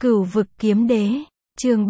Cửu vực kiếm đế, chương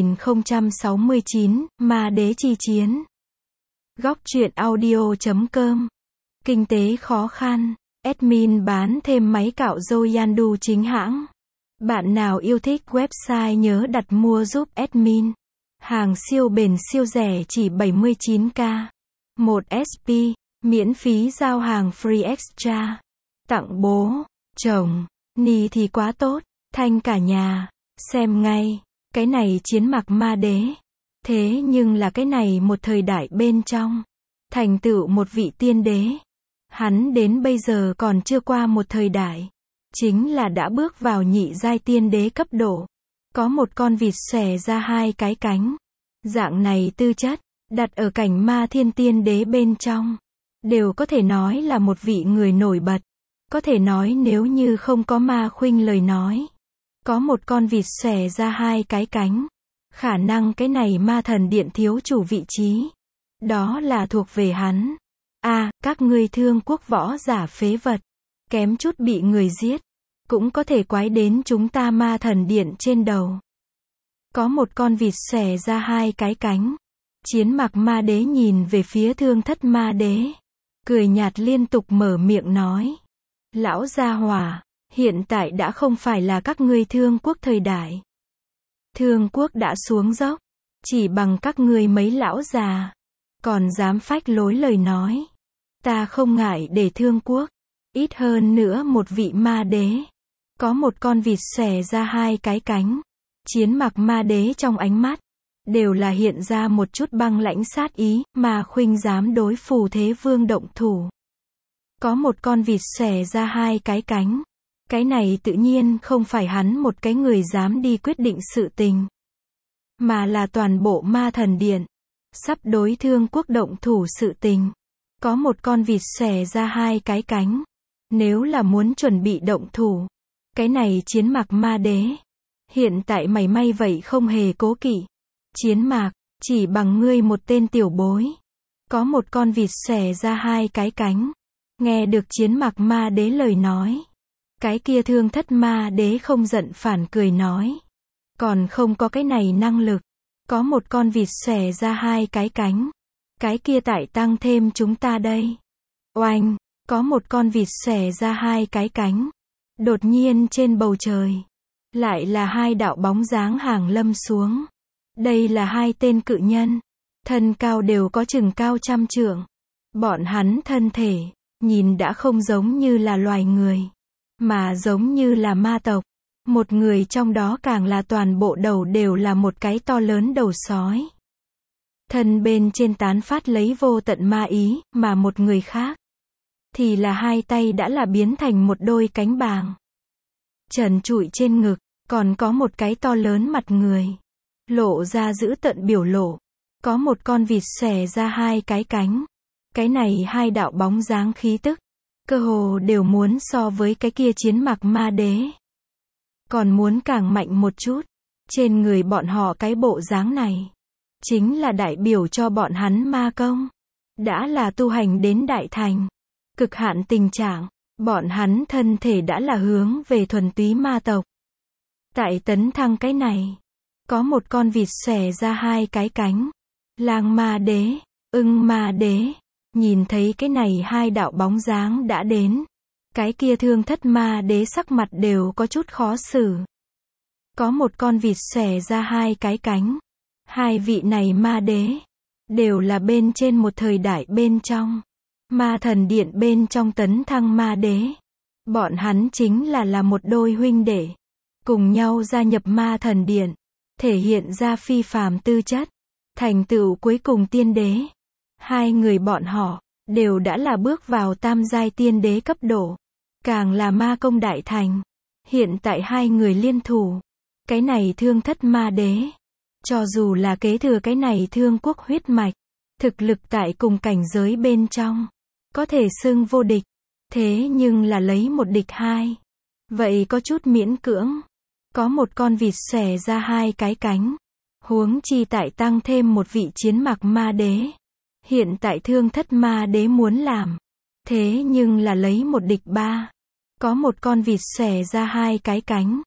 3069, ma đế chi chiến. Góc truyện audio.com. Kinh tế khó khăn, admin bán thêm máy cạo râu Yandu chính hãng. Bạn nào yêu thích website nhớ đặt mua giúp admin. Hàng siêu bền siêu rẻ chỉ 79k. 1 SP, miễn phí giao hàng free extra. Tặng bố, chồng, ni thì quá tốt, thanh cả nhà. Xem ngay, cái này chiến mặc ma đế. Thế nhưng là cái này một thời đại bên trong. Thành tựu một vị tiên đế. Hắn đến bây giờ còn chưa qua một thời đại. Chính là đã bước vào nhị giai tiên đế cấp độ. Có một con vịt xòe ra hai cái cánh. Dạng này tư chất, đặt ở cảnh ma thiên tiên đế bên trong. Đều có thể nói là một vị người nổi bật. Có thể nói nếu như không có ma khuynh lời nói. Có một con vịt xòe ra hai cái cánh. Khả năng cái này ma thần điện thiếu chủ vị trí. Đó là thuộc về hắn. Các ngươi thương quốc võ giả phế vật. Kém chút bị người giết. Cũng có thể quái đến chúng ta ma thần điện trên đầu. Có một con vịt xòe ra hai cái cánh. Chiến mặc ma đế nhìn về phía thương thất ma đế. Cười nhạt liên tục mở miệng nói. Lão gia hỏa. Hiện tại đã không phải là các ngươi thương quốc thời đại. Thương quốc đã xuống dốc. Chỉ bằng các ngươi mấy lão già. Còn dám phách lối lời nói. Ta không ngại để thương quốc. Ít hơn nữa một vị ma đế. Có một con vịt xòe ra hai cái cánh. Chiến mặc ma đế trong ánh mắt. Đều là hiện ra một chút băng lãnh sát ý. Mà khuynh dám đối phù thế vương động thủ. Có một con vịt xòe ra hai cái cánh. Cái này tự nhiên không phải hắn một cái người dám đi quyết định sự tình. Mà là toàn bộ ma thần điện. Sắp đối thương quốc động thủ sự tình. Có một con vịt xòe ra hai cái cánh. Nếu là muốn chuẩn bị động thủ. Cái này chiến mặc ma đế. Hiện tại mày may vậy không hề cố kỵ. Chiến mạc, chỉ bằng ngươi một tên tiểu bối. Có một con vịt xòe ra hai cái cánh. Nghe được chiến mặc ma đế lời nói. Cái kia thương thất ma đế không giận phản cười nói. Còn không có cái này năng lực. Có một con vịt xòe ra hai cái cánh. Cái kia tại tăng thêm chúng ta đây. Oanh, có một con vịt xòe ra hai cái cánh. Đột nhiên trên bầu trời. Lại là hai đạo bóng dáng hàng lâm xuống. Đây là hai tên cự nhân. Thân cao đều có chừng cao 100 trượng. Bọn hắn thân thể, nhìn đã không giống như là loài người. Mà giống như là ma tộc. Một người trong đó càng là toàn bộ đầu đều là một cái to lớn đầu sói. Thân bên trên tán phát lấy vô tận ma ý, mà một người khác. Thì là hai tay đã là biến thành một đôi cánh bàng. Trần trụi trên ngực, còn có một cái to lớn mặt người. Lộ ra dữ tợn biểu lộ. Có một con vịt xòe ra hai cái cánh. Cái này hai đạo bóng dáng khí tức. Cơ hồ đều muốn so với cái kia chiến mặc ma đế. Còn muốn càng mạnh một chút. Trên người bọn họ cái bộ dáng này. Chính là đại biểu cho bọn hắn ma công. Đã là tu hành đến đại thành. Cực hạn tình trạng. Bọn hắn thân thể đã là hướng về thuần túy ma tộc. Tại tấn thăng cái này. Có một con vịt xòe ra hai cái cánh. Lang ma đế, ưng ma đế. Nhìn thấy cái này hai đạo bóng dáng đã đến. Cái kia thương thất ma đế sắc mặt đều có chút khó xử. Có một con vịt xòe ra hai cái cánh. Hai vị này ma đế. Đều là bên trên một thời đại bên trong. Ma thần điện bên trong tấn thăng ma đế. Bọn hắn chính là một đôi huynh đệ. Cùng nhau gia nhập ma thần điện. Thể hiện ra phi phàm tư chất. Thành tựu cuối cùng tiên đế. Hai người bọn họ, đều đã là bước vào tam giai tiên đế cấp độ. Càng là ma công đại thành. Hiện tại hai người liên thủ. Cái này thương thất ma đế. Cho dù là kế thừa cái này thương quốc huyết mạch. Thực lực tại cùng cảnh giới bên trong. Có thể xưng vô địch. Thế nhưng là lấy một địch hai. Vậy có chút miễn cưỡng. Có một con vịt xòe ra hai cái cánh. Huống chi tại tăng thêm một vị chiến mặc ma đế. Hiện tại thương thất ma đế muốn làm. Thế nhưng là lấy một địch ba. Có một con vịt xòe ra hai cái cánh.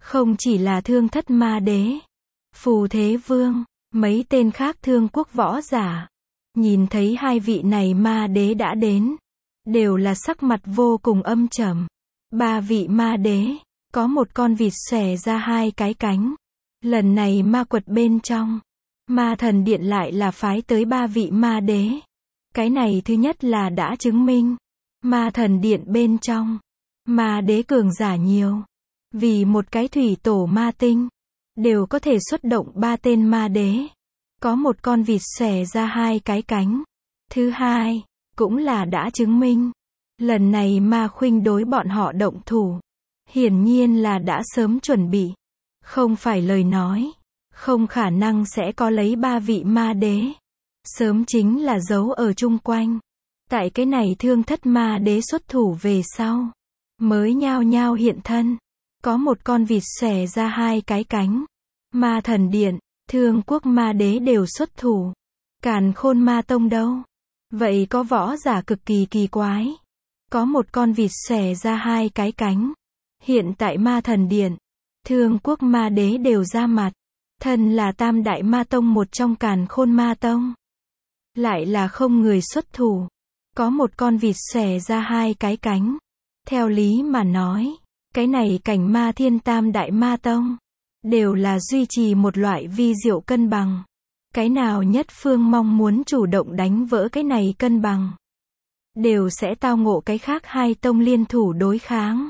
Không chỉ là Thương Thất Ma Đế, Phù Thế Vương, mấy tên khác Thương Quốc võ giả, nhìn thấy hai vị này ma đế đã đến, đều là sắc mặt vô cùng âm trầm. Ba vị ma đế, có một con vịt xòe ra hai cái cánh. Lần này ma quật bên trong, Ma Thần Điện lại là phái tới ba vị ma đế. Cái này thứ nhất là đã chứng minh, Ma Thần Điện bên trong, ma đế cường giả nhiều. Vì một cái thủy tổ ma tinh, đều có thể xuất động ba tên ma đế. Có một con vịt xòe ra hai cái cánh. Thứ hai, cũng là đã chứng minh, lần này Ma Khuynh đối bọn họ động thủ, hiển nhiên là đã sớm chuẩn bị. Không phải lời nói, không khả năng sẽ có lấy ba vị ma đế. Sớm chính là giấu ở chung quanh. Tại cái này Thương Thất Ma Đế xuất thủ về sau, mới nhao nhao hiện thân. Có một con vịt xòe ra hai cái cánh. Ma Thần Điện, Thương Quốc ma đế đều xuất thủ. Càn Khôn Ma Tông đâu? Vậy có võ giả cực kỳ kỳ quái. Có một con vịt xòe ra hai cái cánh. Hiện tại Ma Thần Điện, Thương Quốc ma đế đều ra mặt. Thân là Tam Đại Ma Tông một trong Càn Khôn Ma Tông, lại là không người xuất thủ. Có một con vịt xòe ra hai cái cánh. Theo lý mà nói, cái này cảnh Ma Thiên Tam Đại Ma Tông, đều là duy trì một loại vi diệu cân bằng. Cái nào nhất phương mong muốn chủ động đánh vỡ cái này cân bằng, đều sẽ tao ngộ cái khác hai tông liên thủ đối kháng.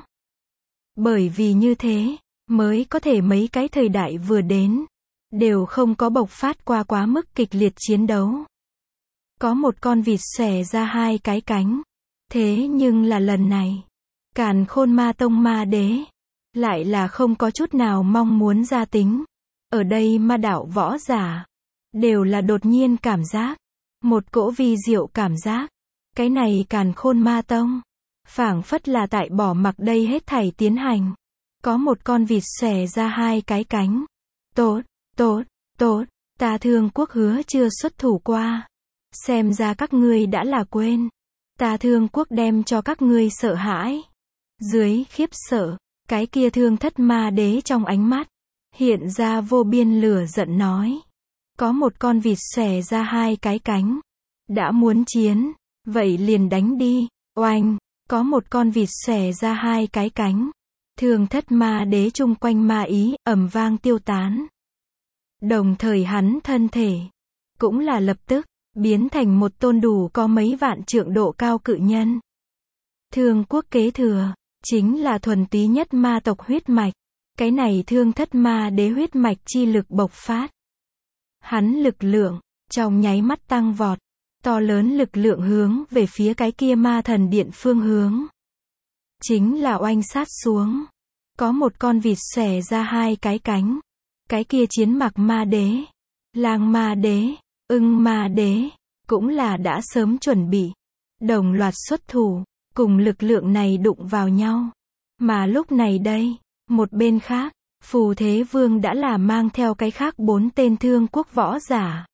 Bởi vì như thế, mới có thể mấy cái thời đại vừa đến, đều không có bộc phát qua quá mức kịch liệt chiến đấu. Có một con vịt xòe ra hai cái cánh. Thế nhưng là lần này, Càn Khôn Ma Tông ma đế, lại là không có chút nào mong muốn ra tính. Ở đây ma đạo võ giả, đều là đột nhiên cảm giác, một cỗ vi diệu cảm giác. Cái này Càn Khôn Ma Tông, phảng phất là tại bỏ mặc đây hết thảy tiến hành. Có một con vịt xòe ra hai cái cánh. Tốt, tốt, tốt, ta Thương Quốc hứa chưa xuất thủ qua. Xem ra các ngươi đã là quên. Ta Thương Quốc đem cho các ngươi sợ hãi. Dưới khiếp sợ, cái kia Thương Thất Ma Đế trong ánh mắt, hiện ra vô biên lửa giận nói. Có một con vịt xòe ra hai cái cánh. Đã muốn chiến, vậy liền đánh đi. Oanh, có một con vịt xòe ra hai cái cánh. Thương Thất Ma Đế chung quanh ma ý, ầm vang tiêu tán. Đồng thời hắn thân thể, cũng là lập tức, biến thành một tôn đủ có mấy vạn trượng độ cao cự nhân. Thương Quốc kế thừa, chính là thuần túy nhất ma tộc huyết mạch. Cái này Thương Thất Ma Đế huyết mạch chi lực bộc phát. Hắn lực lượng, trong nháy mắt tăng vọt. To lớn lực lượng hướng về phía cái kia Ma Thần Điện phương hướng. Chính là oanh sát xuống. Có một con vịt xòe ra hai cái cánh. Cái kia Chiến Mạc Ma Đế, Lang Ma Đế, Ưng Ma Đế, cũng là đã sớm chuẩn bị. Đồng loạt xuất thủ, cùng lực lượng này đụng vào nhau. Mà lúc này đây, một bên khác, Phù Thế Vương đã là mang theo cái khác 4 tên Thương Quốc võ giả.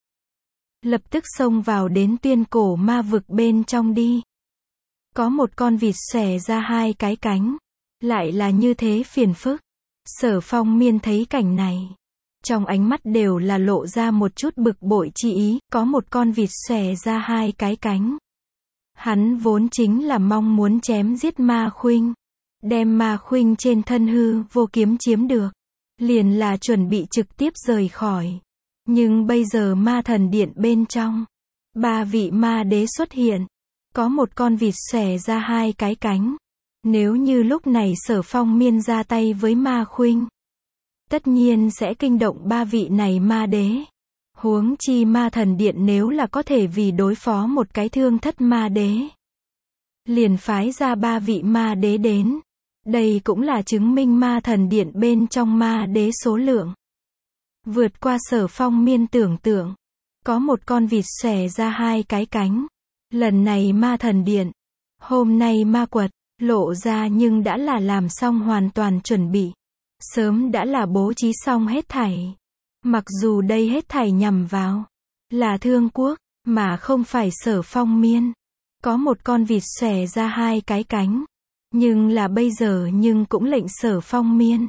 Lập tức xông vào đến Tuyên Cổ ma vực bên trong đi. Có một con vịt xòe ra hai cái cánh. Lại là như thế phiền phức. Sở Phong Miên thấy cảnh này, trong ánh mắt đều là lộ ra một chút bực bội chi ý. Có một con vịt xòe ra hai cái cánh. Hắn vốn chính là mong muốn chém giết Ma Khuynh, đem Ma Khuynh trên thân hư vô kiếm chiếm được, liền là chuẩn bị trực tiếp rời khỏi. Nhưng bây giờ Ma Thần Điện bên trong, ba vị ma đế xuất hiện. Có một con vịt xòe ra hai cái cánh. Nếu như lúc này Sở Phong Miên ra tay với Ma Khuynh, tất nhiên sẽ kinh động ba vị này ma đế. Huống chi Ma Thần Điện nếu là có thể vì đối phó một cái Thương Thất Ma Đế, liền phái ra ba vị ma đế đến. Đây cũng là chứng minh Ma Thần Điện bên trong ma đế số lượng vượt qua Sở Phong Miên tưởng tượng. Có một con vịt xòe ra hai cái cánh. Lần này Ma Thần Điện, hôm nay ma quật, lộ ra nhưng đã là làm xong hoàn toàn chuẩn bị. Sớm đã là bố trí xong hết thảy. Mặc dù đây hết thảy nhằm vào là Thương Quốc, mà không phải Sở Phong Miên. Có một con vịt xòe ra hai cái cánh. Nhưng là bây giờ nhưng cũng lệnh Sở Phong Miên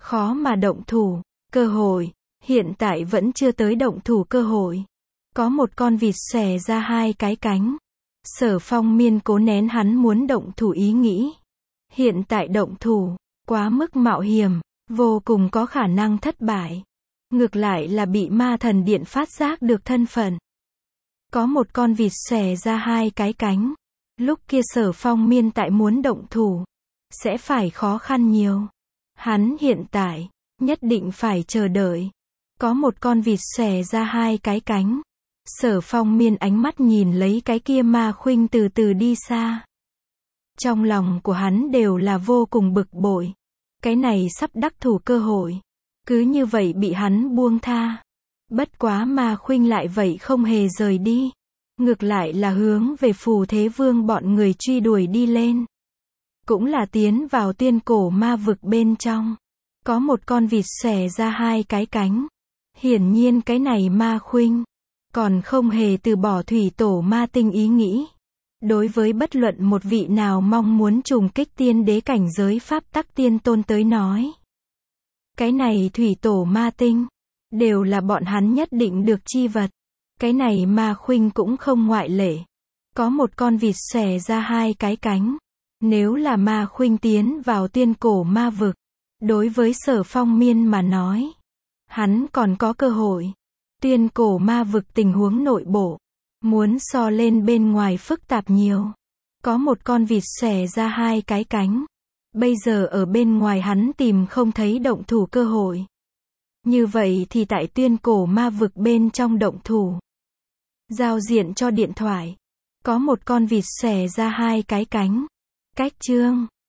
khó mà động thủ. Cơ hội, hiện tại vẫn chưa tới động thủ cơ hội. Có một con vịt xòe ra hai cái cánh. Sở Phong Miên cố nén hắn muốn động thủ ý nghĩ. Hiện tại động thủ, quá mức mạo hiểm, vô cùng có khả năng thất bại. Ngược lại là bị ma thần điện phát giác được thân phận. Có một con vịt xòe ra hai cái cánh. Lúc kia Sở Phong Miên tại muốn động thủ, sẽ phải khó khăn nhiều. Hắn hiện tại, nhất định phải chờ đợi. Có một con vịt xòe ra hai cái cánh. Sở Phong Miên ánh mắt nhìn lấy cái kia ma khuynh từ từ đi xa. Trong lòng của hắn đều là vô cùng bực bội. Cái này sắp đắc thủ cơ hội. Cứ như vậy bị hắn buông tha. Bất quá ma khuynh lại vậy không hề rời đi. Ngược lại là hướng về Phù Thế Vương bọn người truy đuổi đi lên. Cũng là tiến vào tuyên cổ ma vực bên trong. Có một con vịt xòe ra hai cái cánh. Hiển nhiên cái này ma khuynh còn không hề từ bỏ thủy tổ ma tinh ý nghĩ. Đối với bất luận một vị nào mong muốn trùng kích tiên đế cảnh giới pháp tắc tiên tôn tới nói. Cái này thủy tổ ma tinh, đều là bọn hắn nhất định được chi vật. Cái này ma khuynh cũng không ngoại lệ. Có một con vịt xòe ra hai cái cánh. Nếu là ma khuynh tiến vào tuyên cổ ma vực, đối với Sở Phong Miên mà nói, hắn còn có cơ hội. Tuyên cổ ma vực tình huống nội bộ, muốn so lên bên ngoài phức tạp nhiều. Có một con vịt xòe ra hai cái cánh. Bây giờ ở bên ngoài hắn tìm không thấy động thủ cơ hội. Như vậy thì tại tuyên cổ ma vực bên trong động thủ. Giao diện cho điện thoại. Có một con vịt xòe ra hai cái cánh. Cách chương